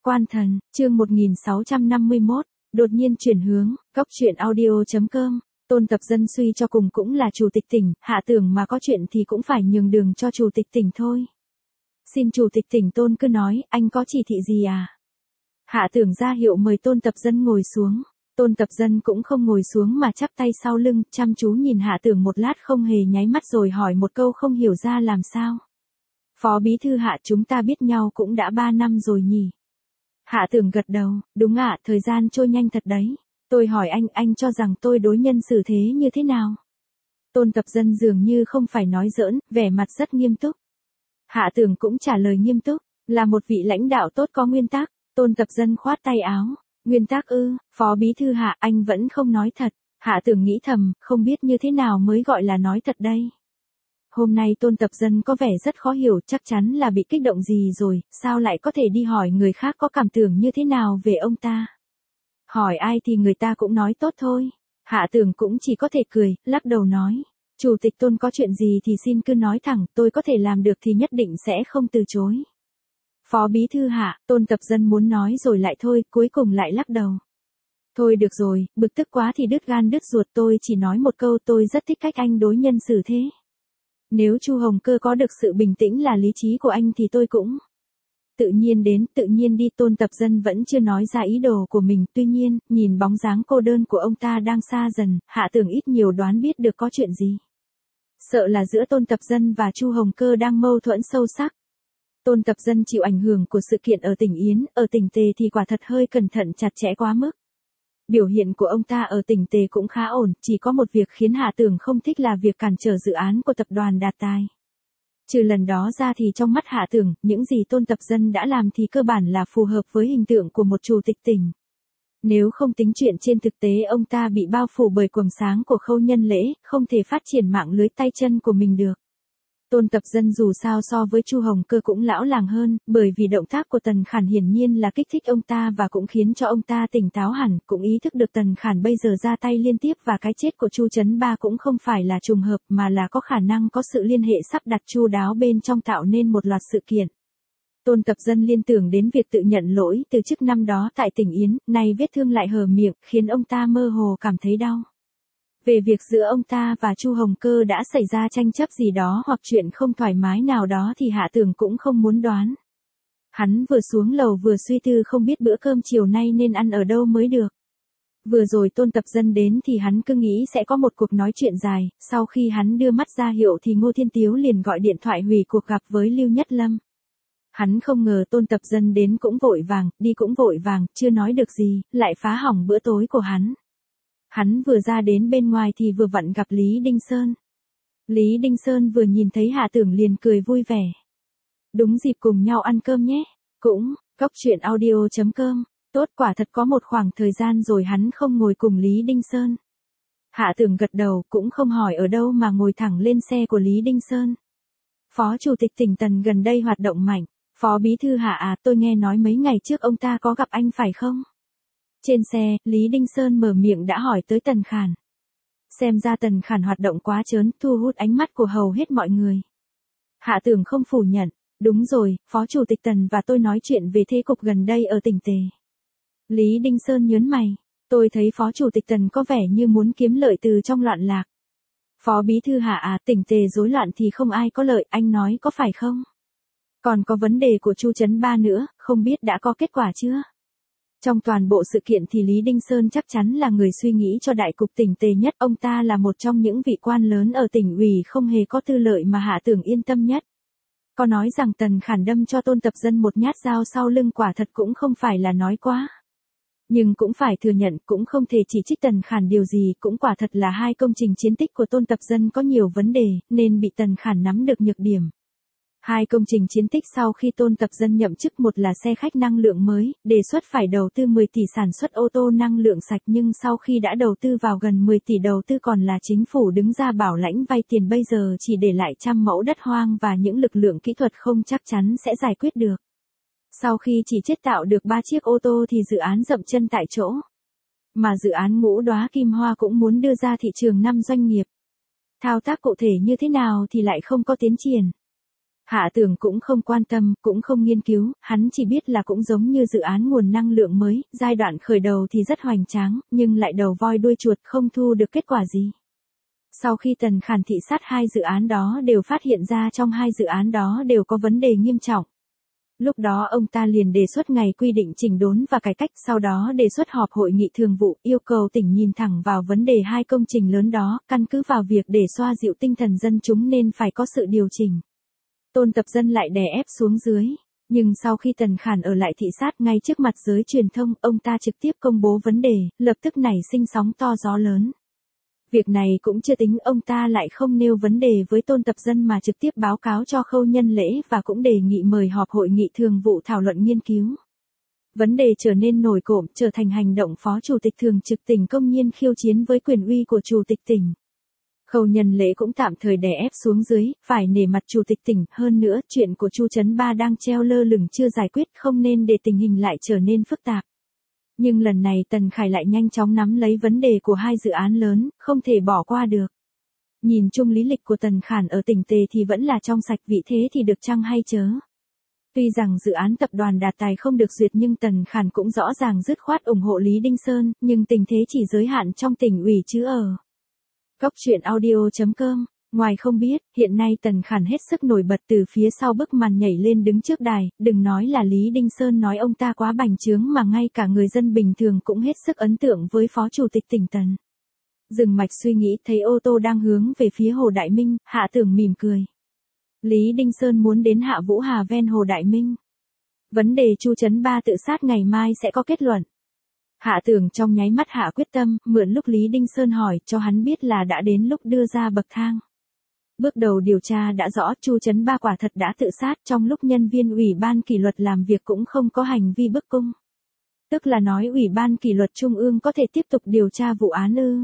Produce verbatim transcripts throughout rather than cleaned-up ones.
Quan Thần, chương một nghìn sáu trăm năm mươi mốt, đột nhiên chuyển hướng, góc truyện audio.com, Tôn Tập Dân suy cho cùng cũng là chủ tịch tỉnh, Hạ Tưởng mà có chuyện thì cũng phải nhường đường cho chủ tịch tỉnh thôi. Xin chủ tịch tỉnh Tôn cứ nói, anh có chỉ thị gì à? Hạ Tưởng ra hiệu mời Tôn Tập Dân ngồi xuống. Tôn Tập Dân cũng không ngồi xuống mà chắp tay sau lưng, chăm chú nhìn Hạ Tưởng một lát không hề nháy mắt rồi hỏi một câu không hiểu ra làm sao. Phó bí thư Hạ, chúng ta biết nhau cũng đã ba năm rồi nhỉ? Hạ Tưởng gật đầu, đúng ạ, thời gian trôi nhanh thật đấy. Tôi hỏi anh, anh cho rằng tôi đối nhân xử thế như thế nào? Tôn Tập Dân dường như không phải nói giỡn, vẻ mặt rất nghiêm túc. Hạ Tưởng cũng trả lời nghiêm túc, là một vị lãnh đạo tốt có nguyên tắc. Tôn Tập Dân khoát tay áo, nguyên tắc ư, Phó bí thư Hạ, anh vẫn không nói thật. Hạ Tưởng nghĩ thầm, không biết như thế nào mới gọi là nói thật đây. Hôm nay Tôn Tập Dân có vẻ rất khó hiểu, chắc chắn là bị kích động gì rồi, sao lại có thể đi hỏi người khác có cảm tưởng như thế nào về ông ta. Hỏi ai thì người ta cũng nói tốt thôi. Hạ Tưởng cũng chỉ có thể cười, lắc đầu nói. Chủ tịch Tôn có chuyện gì thì xin cứ nói thẳng, tôi có thể làm được thì nhất định sẽ không từ chối. Phó bí thư Hạ, Tôn Tập Dân muốn nói rồi lại thôi, cuối cùng lại lắc đầu. Thôi được rồi, bực tức quá thì đứt gan đứt ruột, tôi chỉ nói một câu, tôi rất thích cách anh đối nhân xử thế. Nếu Chu Hồng Cơ có được sự bình tĩnh là lý trí của anh thì tôi cũng tự nhiên đến, tự nhiên đi. Tôn Tập Dân vẫn chưa nói ra ý đồ của mình, tuy nhiên, nhìn bóng dáng cô đơn của ông ta đang xa dần, Hạ Tưởng ít nhiều đoán biết được có chuyện gì. Sợ là giữa Tôn Tập Dân và Chu Hồng Cơ đang mâu thuẫn sâu sắc. Tôn Tập Dân chịu ảnh hưởng của sự kiện ở tỉnh Yến, ở tỉnh Tề thì quả thật hơi cẩn thận chặt chẽ quá mức. Biểu hiện của ông ta ở tỉnh Tề cũng khá ổn, chỉ có một việc khiến Hạ Tưởng không thích là việc cản trở dự án của tập đoàn Đạt Tài. Trừ lần đó ra thì trong mắt Hạ Tưởng, những gì Tôn Tập Dân đã làm thì cơ bản là phù hợp với hình tượng của một chủ tịch tỉnh. Nếu không tính chuyện trên thực tế ông ta bị bao phủ bởi quầng sáng của Khâu Nhân Lễ, không thể phát triển mạng lưới tay chân của mình được. Tôn Tập Dân dù sao so với Chu Hồng Cơ cũng lão làng hơn, bởi vì động tác của Tần Khản hiển nhiên là kích thích ông ta và cũng khiến cho ông ta tỉnh táo hẳn, cũng ý thức được Tần Khản bây giờ ra tay liên tiếp và cái chết của Chu Chấn Ba cũng không phải là trùng hợp mà là có khả năng có sự liên hệ sắp đặt chu đáo bên trong tạo nên một loạt sự kiện. Tôn Tập Dân liên tưởng đến việc tự nhận lỗi từ chức năm đó tại tỉnh Yến, nay vết thương lại hở miệng, khiến ông ta mơ hồ cảm thấy đau. Về việc giữa ông ta và Chu Hồng Cơ đã xảy ra tranh chấp gì đó hoặc chuyện không thoải mái nào đó thì Hạ Tưởng cũng không muốn đoán. Hắn vừa xuống lầu vừa suy tư không biết bữa cơm chiều nay nên ăn ở đâu mới được. Vừa rồi Tôn Tập Dân đến thì hắn cứ nghĩ sẽ có một cuộc nói chuyện dài, sau khi hắn đưa mắt ra hiệu thì Ngô Thiên Tiếu liền gọi điện thoại hủy cuộc gặp với Lưu Nhất Lâm. Hắn không ngờ Tôn Tập Dân đến cũng vội vàng, đi cũng vội vàng, chưa nói được gì, lại phá hỏng bữa tối của hắn. Hắn vừa ra đến bên ngoài thì vừa vặn gặp Lý Đinh Sơn. Lý Đinh Sơn vừa nhìn thấy Hạ Tưởng liền cười vui vẻ. Đúng dịp cùng nhau ăn cơm nhé. Cũng, góc truyện audio.com, tốt quả thật có một khoảng thời gian rồi hắn không ngồi cùng Lý Đinh Sơn. Hạ Tưởng gật đầu cũng không hỏi ở đâu mà ngồi thẳng lên xe của Lý Đinh Sơn. Phó Chủ tịch tỉnh Tần gần đây hoạt động mạnh. Phó bí thư Hạ à, tôi nghe nói mấy ngày trước ông ta có gặp anh phải không? Trên xe, Lý Đinh Sơn mở miệng đã hỏi tới Tần Khản. Xem ra Tần Khản hoạt động quá trớn, thu hút ánh mắt của hầu hết mọi người. Hạ Tưởng không phủ nhận, đúng rồi, Phó Chủ tịch Tần và tôi nói chuyện về thế cục gần đây ở tỉnh Tề. Lý Đinh Sơn nhớn mày, tôi thấy Phó Chủ tịch Tần có vẻ như muốn kiếm lợi từ trong loạn lạc. Phó bí thư Hạ à, tỉnh Tề rối loạn thì không ai có lợi, anh nói có phải không? Còn có vấn đề của Chu Chấn Ba nữa, không biết đã có kết quả chưa? Trong toàn bộ sự kiện thì Lý Đinh Sơn chắc chắn là người suy nghĩ cho đại cục tỉnh Tề nhất, ông ta là một trong những vị quan lớn ở tỉnh ủy không hề có tư lợi mà Hạ Tưởng yên tâm nhất. Có nói rằng Tần Khản đâm cho Tôn Tập Dân một nhát dao sau lưng quả thật cũng không phải là nói quá. Nhưng cũng phải thừa nhận cũng không thể chỉ trích Tần Khản điều gì, cũng quả thật là hai công trình chiến tích của Tôn Tập Dân có nhiều vấn đề, nên bị Tần Khản nắm được nhược điểm. Hai công trình chiến tích sau khi Tôn Tập Dân nhậm chức, một là xe khách năng lượng mới, đề xuất phải đầu tư mười tỷ sản xuất ô tô năng lượng sạch, nhưng sau khi đã đầu tư vào gần mười tỷ đầu tư còn là chính phủ đứng ra bảo lãnh vay tiền, bây giờ chỉ để lại trăm mẫu đất hoang và những lực lượng kỹ thuật không chắc chắn sẽ giải quyết được. Sau khi chỉ chế tạo được ba chiếc ô tô thì dự án dậm chân tại chỗ. Mà dự án Ngũ Đóa Kim Hoa cũng muốn đưa ra thị trường năm doanh nghiệp. Thao tác cụ thể như thế nào thì lại không có tiến triển. Hạ Tường cũng không quan tâm, cũng không nghiên cứu, hắn chỉ biết là cũng giống như dự án nguồn năng lượng mới, giai đoạn khởi đầu thì rất hoành tráng, nhưng lại đầu voi đuôi chuột không thu được kết quả gì. Sau khi Tần Khản thị sát hai dự án đó đều phát hiện ra trong hai dự án đó đều có vấn đề nghiêm trọng. Lúc đó ông ta liền đề xuất ngày quy định chỉnh đốn và cải cách, sau đó đề xuất họp hội nghị thường vụ, yêu cầu tỉnh nhìn thẳng vào vấn đề hai công trình lớn đó, căn cứ vào việc để xoa dịu tinh thần dân chúng nên phải có sự điều chỉnh. Tôn Tập Dân lại đè ép xuống dưới. Nhưng sau khi Tần Khản ở lại thị sát ngay trước mặt giới truyền thông, ông ta trực tiếp công bố vấn đề, lập tức nảy sinh sóng to gió lớn. Việc này cũng chưa tính, ông ta lại không nêu vấn đề với Tôn Tập Dân mà trực tiếp báo cáo cho Khâu Nhân Lễ và cũng đề nghị mời họp hội nghị thường vụ thảo luận nghiên cứu. Vấn đề trở nên nổi cộm, trở thành hành động phó chủ tịch thường trực tỉnh công nhiên khiêu chiến với quyền uy của chủ tịch tỉnh. Khâu Nhân Lễ cũng tạm thời đè ép xuống dưới, phải nể mặt chủ tịch tỉnh, hơn nữa, chuyện của Chu Trấn Ba đang treo lơ lửng chưa giải quyết, không nên để tình hình lại trở nên phức tạp. Nhưng lần này Tần Khải lại nhanh chóng nắm lấy vấn đề của hai dự án lớn, không thể bỏ qua được. Nhìn chung lý lịch của Tần Khản ở tỉnh Tề thì vẫn là trong sạch, vị thế thì được chăng hay chớ. Tuy rằng dự án tập đoàn Đạt Tài không được duyệt nhưng Tần Khản cũng rõ ràng dứt khoát ủng hộ Lý Đinh Sơn, nhưng tình thế chỉ giới hạn trong tỉnh ủy chứ ở. Góc truyện audio chấm com. Ngoài không biết, hiện nay Tần Khản hết sức nổi bật từ phía sau bức màn nhảy lên đứng trước đài, đừng nói là Lý Đinh Sơn nói ông ta quá bành trướng mà ngay cả người dân bình thường cũng hết sức ấn tượng với phó chủ tịch tỉnh Tần. Dừng mạch suy nghĩ thấy ô tô đang hướng về phía Hồ Đại Minh, Hạ Tưởng mỉm cười. Lý Đinh Sơn muốn đến Hạ Vũ Hà ven Hồ Đại Minh. Vấn đề Chu Trấn Ba tự sát ngày mai sẽ có kết luận. Hạ Tưởng trong nháy mắt hạ quyết tâm, mượn lúc Lý Đinh Sơn hỏi cho hắn biết là đã đến lúc đưa ra bậc thang. Bước đầu điều tra đã rõ Chu Trấn Ba quả thật đã tự sát trong lúc nhân viên Ủy ban kỷ luật làm việc cũng không có hành vi bức cung. Tức là nói Ủy ban kỷ luật Trung ương có thể tiếp tục điều tra vụ án ư.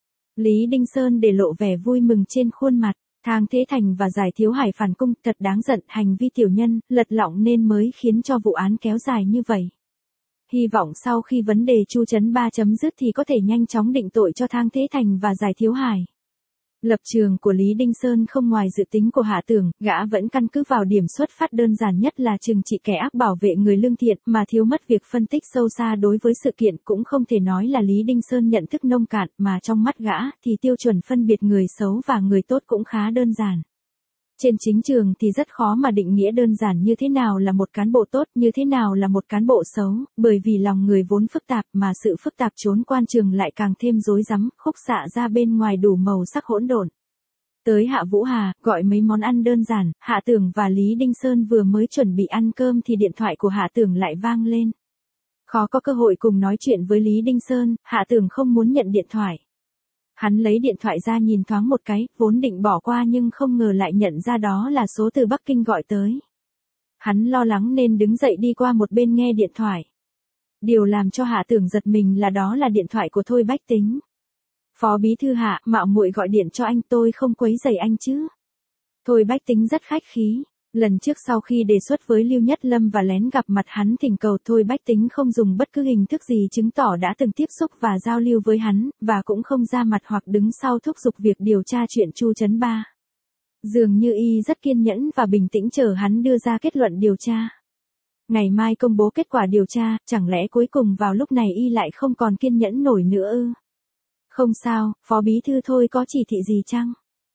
Lý Đinh Sơn để lộ vẻ vui mừng trên khuôn mặt, Thang Thế Thành và Giải Thiếu Hải phản cung, thật đáng giận, hành vi tiểu nhân, lật lọng nên mới khiến cho vụ án kéo dài như vậy. Hy vọng sau khi vấn đề Chu Trấn Ba chấm dứt thì có thể nhanh chóng định tội cho Thang Thế Thành và Giải Thiếu Hải. Lập trường của Lý Đinh Sơn không ngoài dự tính của Hạ Tưởng, gã vẫn căn cứ vào điểm xuất phát đơn giản nhất là trừng trị kẻ ác bảo vệ người lương thiện, mà thiếu mất việc phân tích sâu xa đối với sự kiện. Cũng không thể nói là Lý Đinh Sơn nhận thức nông cạn, mà trong mắt gã thì tiêu chuẩn phân biệt người xấu và người tốt cũng khá đơn giản. Trên chính trường thì rất khó mà định nghĩa đơn giản như thế nào là một cán bộ tốt, như thế nào là một cán bộ xấu, bởi vì lòng người vốn phức tạp mà sự phức tạp trốn quan trường lại càng thêm rối rắm, khúc xạ ra bên ngoài đủ màu sắc hỗn độn. Tới Hạ Vũ Hà, gọi mấy món ăn đơn giản, Hạ Tưởng và Lý Đinh Sơn vừa mới chuẩn bị ăn cơm thì điện thoại của Hạ Tưởng lại vang lên. Khó có cơ hội cùng nói chuyện với Lý Đinh Sơn, Hạ Tưởng không muốn nhận điện thoại. Hắn lấy điện thoại ra nhìn thoáng một cái, vốn định bỏ qua nhưng không ngờ lại nhận ra đó là số từ Bắc Kinh gọi tới. Hắn lo lắng nên đứng dậy đi qua một bên nghe điện thoại. Điều làm cho Hạ Tưởng giật mình là đó là điện thoại của Thôi Bách Tính. Phó bí thư Hạ, mạo muội gọi điện cho anh, tôi không quấy rầy anh chứ. Thôi Bách Tính rất khách khí. Lần trước sau khi đề xuất với Lưu Nhất Lâm và lén gặp mặt hắn thỉnh cầu Thôi Bách Tính không dùng bất cứ hình thức gì chứng tỏ đã từng tiếp xúc và giao lưu với hắn, và cũng không ra mặt hoặc đứng sau thúc giục việc điều tra chuyện Chu Trấn Ba. Dường như y rất kiên nhẫn và bình tĩnh chờ hắn đưa ra kết luận điều tra. Ngày mai công bố kết quả điều tra, chẳng lẽ cuối cùng vào lúc này y lại không còn kiên nhẫn nổi nữa ư? Không sao, Phó bí thư Thôi có chỉ thị gì chăng?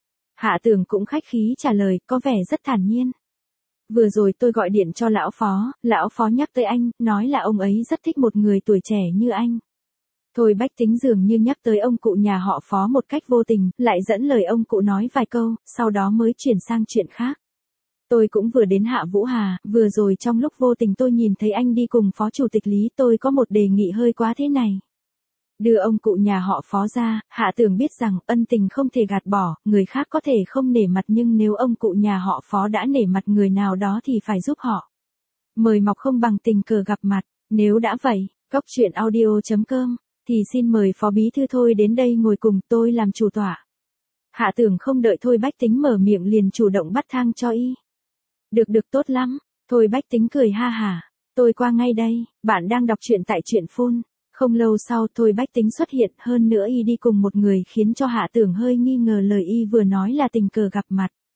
Hạ Tưởng cũng khách khí trả lời, có vẻ rất thản nhiên. Vừa rồi tôi gọi điện cho lão phó, lão phó nhắc tới anh, nói là ông ấy rất thích một người tuổi trẻ như anh. Thôi Bách Tính dường như nhắc tới ông cụ nhà họ Phó một cách vô tình, lại dẫn lời ông cụ nói vài câu, sau đó mới chuyển sang chuyện khác. Tôi cũng vừa đến Hạ Vũ Hà, vừa rồi trong lúc vô tình tôi nhìn thấy anh đi cùng Phó Chủ tịch Lý, tôi có một đề nghị hơi quá thế này. Đưa ông cụ nhà họ Phó ra, Hạ Tưởng biết rằng ân tình không thể gạt bỏ, người khác có thể không nể mặt nhưng nếu ông cụ nhà họ Phó đã nể mặt người nào đó thì phải giúp họ. Mời mọc không bằng tình cờ gặp mặt, nếu đã vậy, góc truyện audio chấm com, thì xin mời Phó bí thư Thôi đến đây ngồi cùng tôi làm chủ tọa. Hạ Tưởng không đợi Thôi Bách Tính mở miệng liền chủ động bắt thang cho y. Được được tốt lắm, Thôi Bách Tính cười ha hả, tôi qua ngay đây, bạn đang đọc truyện tại truyện phun. Không lâu sau Thôi Bách Tính xuất hiện, hơn nữa y đi cùng một người khiến cho Hạ Tưởng hơi nghi ngờ lời y vừa nói là tình cờ gặp mặt.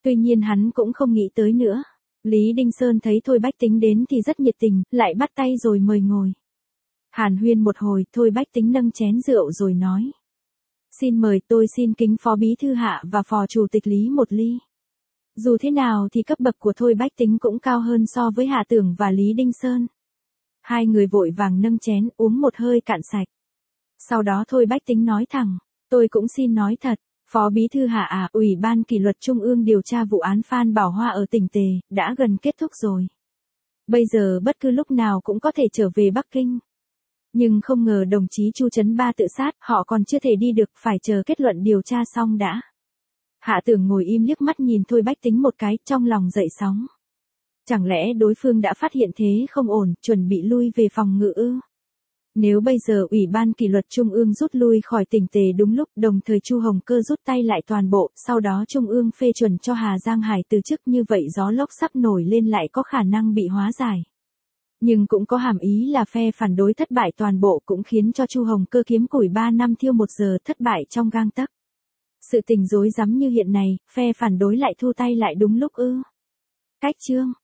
Tuy nhiên hắn cũng không nghĩ tới nữa. Lý Đinh Sơn thấy Thôi Bách Tính đến thì rất nhiệt tình, lại bắt tay rồi mời ngồi. Hàn huyên một hồi, Thôi Bách Tính nâng chén rượu rồi nói. Xin mời, tôi xin kính phó bí thư Hạ và phó chủ tịch Lý một ly. Dù thế nào thì cấp bậc của Thôi Bách Tính cũng cao hơn so với Hạ Tưởng và Lý Đinh Sơn. Hai người vội vàng nâng chén uống một hơi cạn sạch. Sau đó Thôi Bách Tính nói thẳng, tôi cũng xin nói thật, Phó Bí thư Hạ à, Ủy ban Kỷ luật Trung ương điều tra vụ án Phan Bảo Hoa ở tỉnh Tề, đã gần kết thúc rồi. Bây giờ bất cứ lúc nào cũng có thể trở về Bắc Kinh. Nhưng không ngờ đồng chí Chu Trấn Ba tự sát, họ còn chưa thể đi được, phải chờ kết luận điều tra xong đã. Hạ Tưởng ngồi im liếc mắt nhìn Thôi Bách Tính một cái, trong lòng dậy sóng. Chẳng lẽ đối phương đã phát hiện thế không ổn, chuẩn bị lui về phòng ngự ư? Nếu bây giờ Ủy ban Kỷ luật Trung ương rút lui khỏi tỉnh Tề đúng lúc, đồng thời Chu Hồng Cơ rút tay lại toàn bộ, sau đó Trung ương phê chuẩn cho Hà Giang Hải từ chức, như vậy gió lốc sắp nổi lên lại có khả năng bị hóa giải. Nhưng cũng có hàm ý là phe phản đối thất bại toàn bộ, cũng khiến cho Chu Hồng Cơ kiếm củi ba năm thiêu một giờ, thất bại trong gang tấc. Sự tình rối rắm như hiện này, phe phản đối lại thu tay lại đúng lúc ư? Cách chương